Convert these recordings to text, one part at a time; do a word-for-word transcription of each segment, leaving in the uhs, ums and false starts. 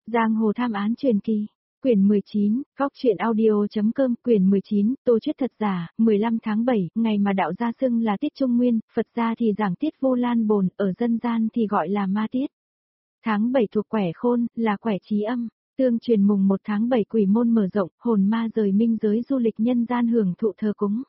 Giang hồ tham án truyền kỳ. Quyển mười chín, góc truyện audio.com, quyển mười chín, Tô Chuyết thật giả, mười lăm tháng bảy, ngày mà đạo gia xưng là tiết trung nguyên, Phật gia thì giảng tiết vô lan bồn, ở dân gian thì gọi là ma tiết. Tháng bảy thuộc quẻ khôn, là quẻ trí âm, tương truyền mùng một tháng bảy quỷ môn mở rộng, hồn ma rời minh giới du lịch nhân gian hưởng thụ thờ cúng.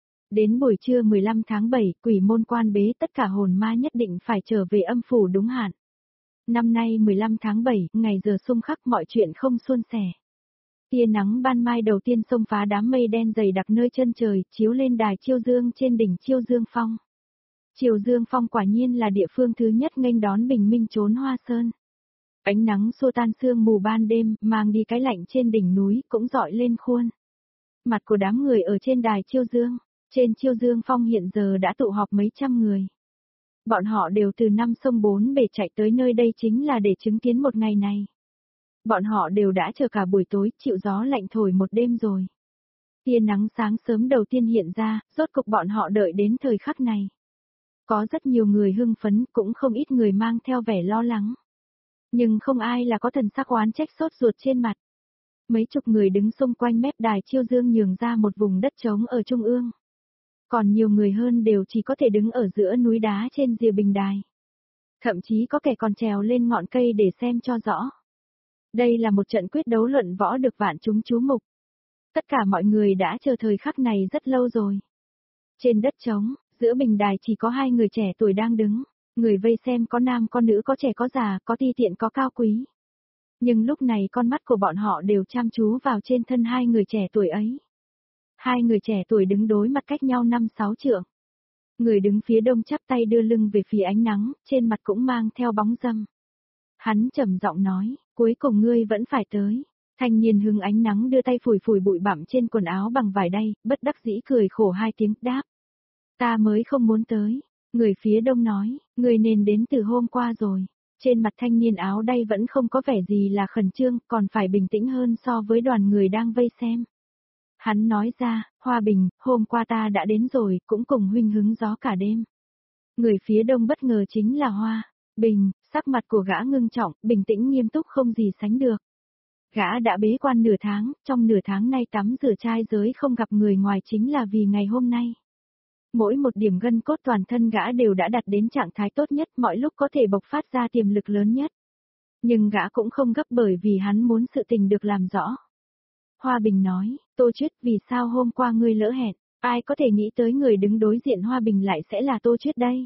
Đến buổi trưa mười lăm tháng bảy, quỷ môn quan bế tất cả hồn ma nhất định phải trở về âm phủ đúng hạn. Năm nay mười lăm tháng bảy, ngày giờ xung khắc mọi chuyện không suôn sẻ. Tia nắng ban mai đầu tiên xông phá đám mây đen dày đặc nơi chân trời, chiếu lên đài Chiêu Dương trên đỉnh Chiêu Dương Phong. Chiêu Dương Phong quả nhiên là địa phương thứ nhất nghênh đón bình minh trốn Hoa Sơn. Ánh nắng xua tan sương mù ban đêm, mang đi cái lạnh trên đỉnh núi, cũng dọi lên khuôn mặt của đám người ở trên đài Chiêu Dương. Trên Chiêu Dương Phong hiện giờ đã tụ họp mấy trăm người. Bọn họ đều từ năm sông bốn bể chạy tới nơi đây chính là để chứng kiến một ngày này. Bọn họ đều đã chờ cả buổi tối, chịu gió lạnh thổi một đêm rồi. Tia nắng sáng sớm đầu tiên hiện ra, rốt cục bọn họ đợi đến thời khắc này. Có rất nhiều người hưng phấn, cũng không ít người mang theo vẻ lo lắng. Nhưng không ai là có thần sắc oán trách sốt ruột trên mặt. Mấy chục người đứng xung quanh mép đài Chiêu Dương nhường ra một vùng đất trống ở trung ương. Còn nhiều người hơn đều chỉ có thể đứng ở giữa núi đá trên rìa bình đài. Thậm chí có kẻ còn trèo lên ngọn cây để xem cho rõ. Đây là một trận quyết đấu luận võ được vạn chúng chú mục. Tất cả mọi người đã chờ thời khắc này rất lâu rồi. Trên đất trống, giữa bình đài chỉ có hai người trẻ tuổi đang đứng. Người vây xem có nam có nữ có trẻ có già, có ti tiện có cao quý. Nhưng lúc này con mắt của bọn họ đều chăm chú vào trên thân hai người trẻ tuổi ấy. Hai người trẻ tuổi đứng đối mặt cách nhau năm sáu trượng. Người đứng phía đông chắp tay đưa lưng về phía ánh nắng, trên mặt cũng mang theo bóng râm. Hắn trầm giọng nói, cuối cùng ngươi vẫn phải tới. Thanh niên hứng ánh nắng đưa tay phủi phủi bụi bặm trên quần áo bằng vải đay, bất đắc dĩ cười khổ hai tiếng, đáp. Ta mới không muốn tới. Người phía đông nói, ngươi nên đến từ hôm qua rồi. Trên mặt thanh niên áo đay vẫn không có vẻ gì là khẩn trương, còn phải bình tĩnh hơn so với đoàn người đang vây xem. Hắn nói ra, Hoa Bình, hôm qua ta đã đến rồi, cũng cùng huynh hứng gió cả đêm. Người phía đông bất ngờ chính là Hoa Bình, sắc mặt của gã ngưng trọng, bình tĩnh nghiêm túc không gì sánh được. Gã đã bế quan nửa tháng, trong nửa tháng nay tắm rửa trai giới không gặp người ngoài chính là vì ngày hôm nay. Mỗi một điểm gân cốt toàn thân gã đều đã đạt đến trạng thái tốt nhất, mọi lúc có thể bộc phát ra tiềm lực lớn nhất. Nhưng gã cũng không gấp bởi vì hắn muốn sự tình được làm rõ. Hoa Bình nói, Tô Chuyết, vì sao hôm qua ngươi lỡ hẹn, ai có thể nghĩ tới người đứng đối diện Hoa Bình lại sẽ là Tô Chuyết đây?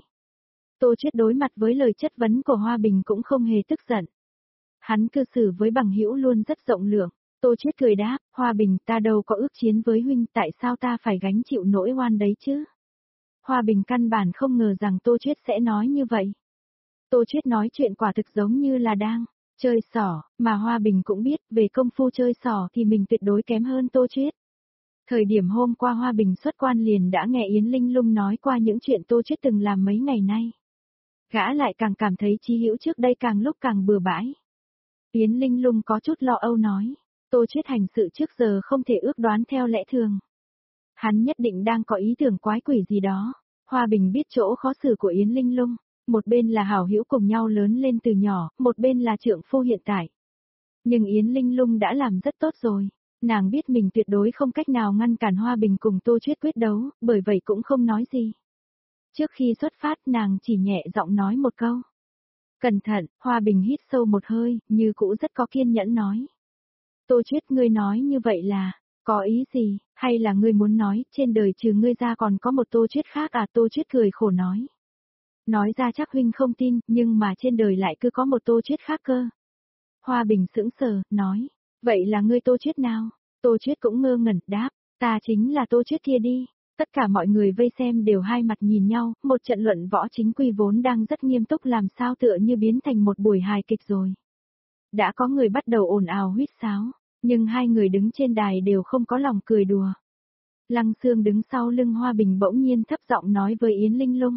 Tô Chuyết đối mặt với lời chất vấn của Hoa Bình cũng không hề tức giận. Hắn cư xử với bằng hữu luôn rất rộng lượng. Tô Chuyết cười đáp, Hoa Bình, ta đâu có ước chiến với huynh, tại sao ta phải gánh chịu nỗi oan đấy chứ? Hoa Bình căn bản không ngờ rằng Tô Chuyết sẽ nói như vậy. Tô Chuyết nói chuyện quả thực giống như là đang chơi xỏ, mà Hoa Bình cũng biết về công phu chơi xỏ thì mình tuyệt đối kém hơn Tô Chuyết. Thời điểm hôm qua Hoa Bình xuất quan liền đã nghe Yến Linh Lung nói qua những chuyện Tô Chuyết từng làm mấy ngày nay. Gã lại càng cảm thấy chí hữu trước đây càng lúc càng bừa bãi. Yến Linh Lung có chút lo âu nói, Tô Chuyết hành sự trước giờ không thể ước đoán theo lẽ thường. Hắn nhất định đang có ý tưởng quái quỷ gì đó. Hoa Bình biết chỗ khó xử của Yến Linh Lung. Một bên là hảo hữu cùng nhau lớn lên từ nhỏ, một bên là trượng phu hiện tại. Nhưng Yến Linh Lung đã làm rất tốt rồi. Nàng biết mình tuyệt đối không cách nào ngăn cản Hoa Bình cùng Tô Chuyết quyết đấu, bởi vậy cũng không nói gì. Trước khi xuất phát nàng chỉ nhẹ giọng nói một câu. Cẩn thận, Hoa Bình hít sâu một hơi, như cũ rất có kiên nhẫn nói. Tô Chuyết, ngươi nói như vậy là, có ý gì, hay là ngươi muốn nói, trên đời trừ ngươi ra còn có một Tô Chuyết khác à? Tô Chuyết cười khổ nói. Nói ra chắc huynh không tin, nhưng mà trên đời lại cứ có một Tô Chuyết khác cơ. Hoa Bình sững sờ, nói, vậy là ngươi Tô Chuyết nào? Tô Chuyết cũng ngơ ngẩn, đáp, ta chính là Tô Chuyết kia đi. Tất cả mọi người vây xem đều hai mặt nhìn nhau, một trận luận võ chính quy vốn đang rất nghiêm túc làm sao tựa như biến thành một buổi hài kịch rồi. Đã có người bắt đầu ồn ào huýt sáo, nhưng hai người đứng trên đài đều không có lòng cười đùa. Lăng Xương đứng sau lưng Hoa Bình bỗng nhiên thấp giọng nói với Yến Linh Lung.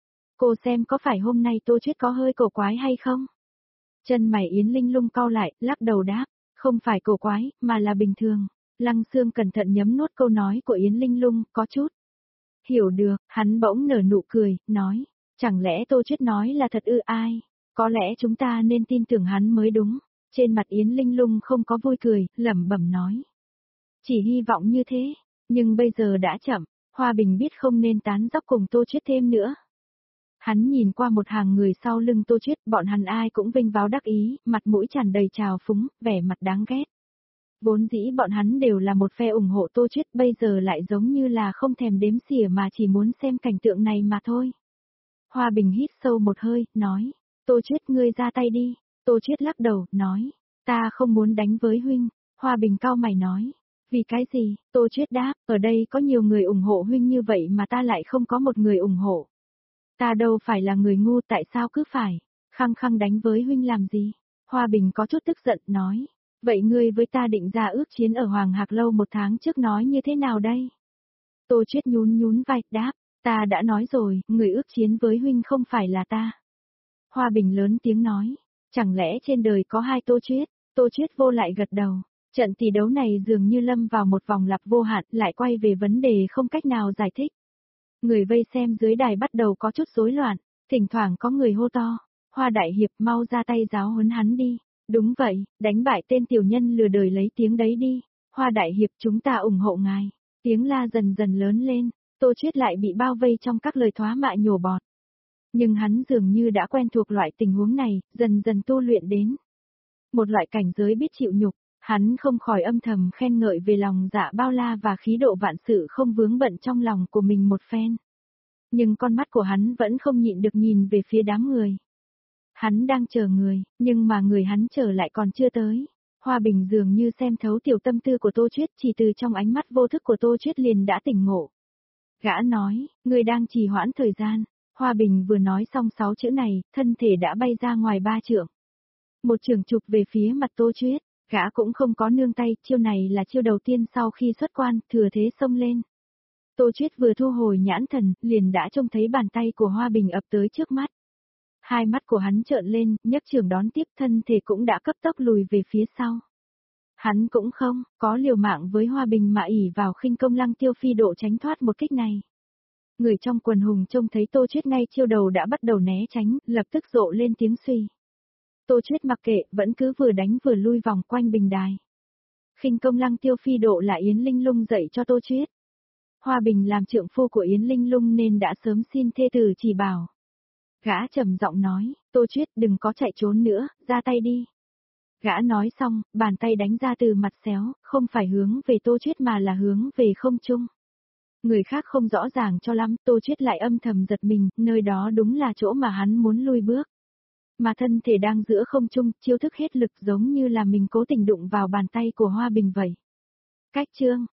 Cô xem có phải hôm nay Tô Chuyết có hơi cổ quái hay không? Chân mày Yến Linh Lung cau lại, lắc đầu đáp, không phải cổ quái, mà là bình thường. Lăng Xương cẩn thận nhấm nuốt câu nói của Yến Linh Lung, có chút hiểu được, hắn bỗng nở nụ cười, nói, chẳng lẽ Tô Chuyết nói là thật ư? Ai? Có lẽ chúng ta nên tin tưởng hắn mới đúng. Trên mặt Yến Linh Lung không có vui cười, lẩm bẩm nói. Chỉ hy vọng như thế, nhưng bây giờ đã chậm, Hoa Bình biết không nên tán dóc cùng Tô Chuyết thêm nữa. Hắn nhìn qua một hàng người sau lưng Tô Chuyết, bọn hắn ai cũng vinh váo đắc ý, mặt mũi tràn đầy trào phúng, vẻ mặt đáng ghét. Vốn dĩ bọn hắn đều là một phe ủng hộ Tô Chuyết, bây giờ lại giống như là không thèm đếm xỉa mà chỉ muốn xem cảnh tượng này mà thôi. Hoa Bình hít sâu một hơi, nói, Tô Chuyết ngươi ra tay đi. Tô Chuyết lắc đầu, nói, ta không muốn đánh với huynh. Hoa Bình cau mày nói, vì cái gì? Tô Chuyết đáp, ở đây có nhiều người ủng hộ huynh như vậy mà ta lại không có một người ủng hộ. Ta đâu phải là người ngu, tại sao cứ phải khăng khăng đánh với huynh làm gì? Hoa Bình có chút tức giận, nói, vậy ngươi với ta định ra ước chiến ở Hoàng Hạc Lâu một tháng trước nói như thế nào đây? Tô Chuyết nhún nhún vai, đáp, ta đã nói rồi, người ước chiến với huynh không phải là ta. Hoa Bình lớn tiếng nói, chẳng lẽ trên đời có hai Tô Chuyết? Tô Chuyết vô lại gật đầu. Trận tỷ đấu này dường như lâm vào một vòng lặp vô hạn, lại quay về vấn đề không cách nào giải thích. Người vây xem dưới đài bắt đầu có chút rối loạn, thỉnh thoảng có người hô to, Hoa đại hiệp mau ra tay giáo huấn hắn đi. Đúng vậy, đánh bại tên tiểu nhân lừa đời lấy tiếng đấy đi. Hoa đại hiệp chúng ta ủng hộ ngài. Tiếng la dần dần lớn lên, Tô Chuyết lại bị bao vây trong các lời thoá mạ nhổ bọt. Nhưng hắn dường như đã quen thuộc loại tình huống này, dần dần tu luyện đến một loại cảnh giới biết chịu nhục. Hắn không khỏi âm thầm khen ngợi về lòng dạ bao la và khí độ vạn sự không vướng bận trong lòng của mình một phen. Nhưng con mắt của hắn vẫn không nhịn được nhìn về phía đám người. Hắn đang chờ người, nhưng mà người hắn chờ lại còn chưa tới. Hoa Bình dường như xem thấu tiểu tâm tư của Tô Chuyết, chỉ từ trong ánh mắt vô thức của Tô Chuyết liền đã tỉnh ngộ. Gã nói, người đang trì hoãn thời gian. Hoa Bình vừa nói xong sáu chữ này, thân thể đã bay ra ngoài ba trượng. Một trường chụp về phía mặt Tô Chuyết. Gã cũng không có nương tay, chiêu này là chiêu đầu tiên sau khi xuất quan, thừa thế xông lên. Tô Chuyết vừa thu hồi nhãn thần, liền đã trông thấy bàn tay của Hoa Bình ập tới trước mắt. Hai mắt của hắn trợn lên, nhấc trường đón tiếp, thân thể cũng đã cấp tốc lùi về phía sau. Hắn cũng không có liều mạng với Hoa Bình mà ỷ vào khinh công Lăng Tiêu Phi độ tránh thoát một kích này. Người trong quần hùng trông thấy Tô Chuyết ngay chiêu đầu đã bắt đầu né tránh, lập tức rộ lên tiếng suy. Tô Chuyết mặc kệ, vẫn cứ vừa đánh vừa lui vòng quanh bình đài. Khinh công Lăng Tiêu Phi độ là Yến Linh Lung dạy cho Tô Chuyết. Hoa Bình làm trượng phu của Yến Linh Lung nên đã sớm xin thê tử chỉ bảo. Gã trầm giọng nói, Tô Chuyết đừng có chạy trốn nữa, ra tay đi. Gã nói xong, bàn tay đánh ra từ mặt xéo, không phải hướng về Tô Chuyết mà là hướng về không trung. Người khác không rõ ràng cho lắm, Tô Chuyết lại âm thầm giật mình, nơi đó đúng là chỗ mà hắn muốn lui bước. Mà thân thể đang giữa không trung, chiêu thức hết lực giống như là mình cố tình đụng vào bàn tay của Hoa Bình vậy. Cách chương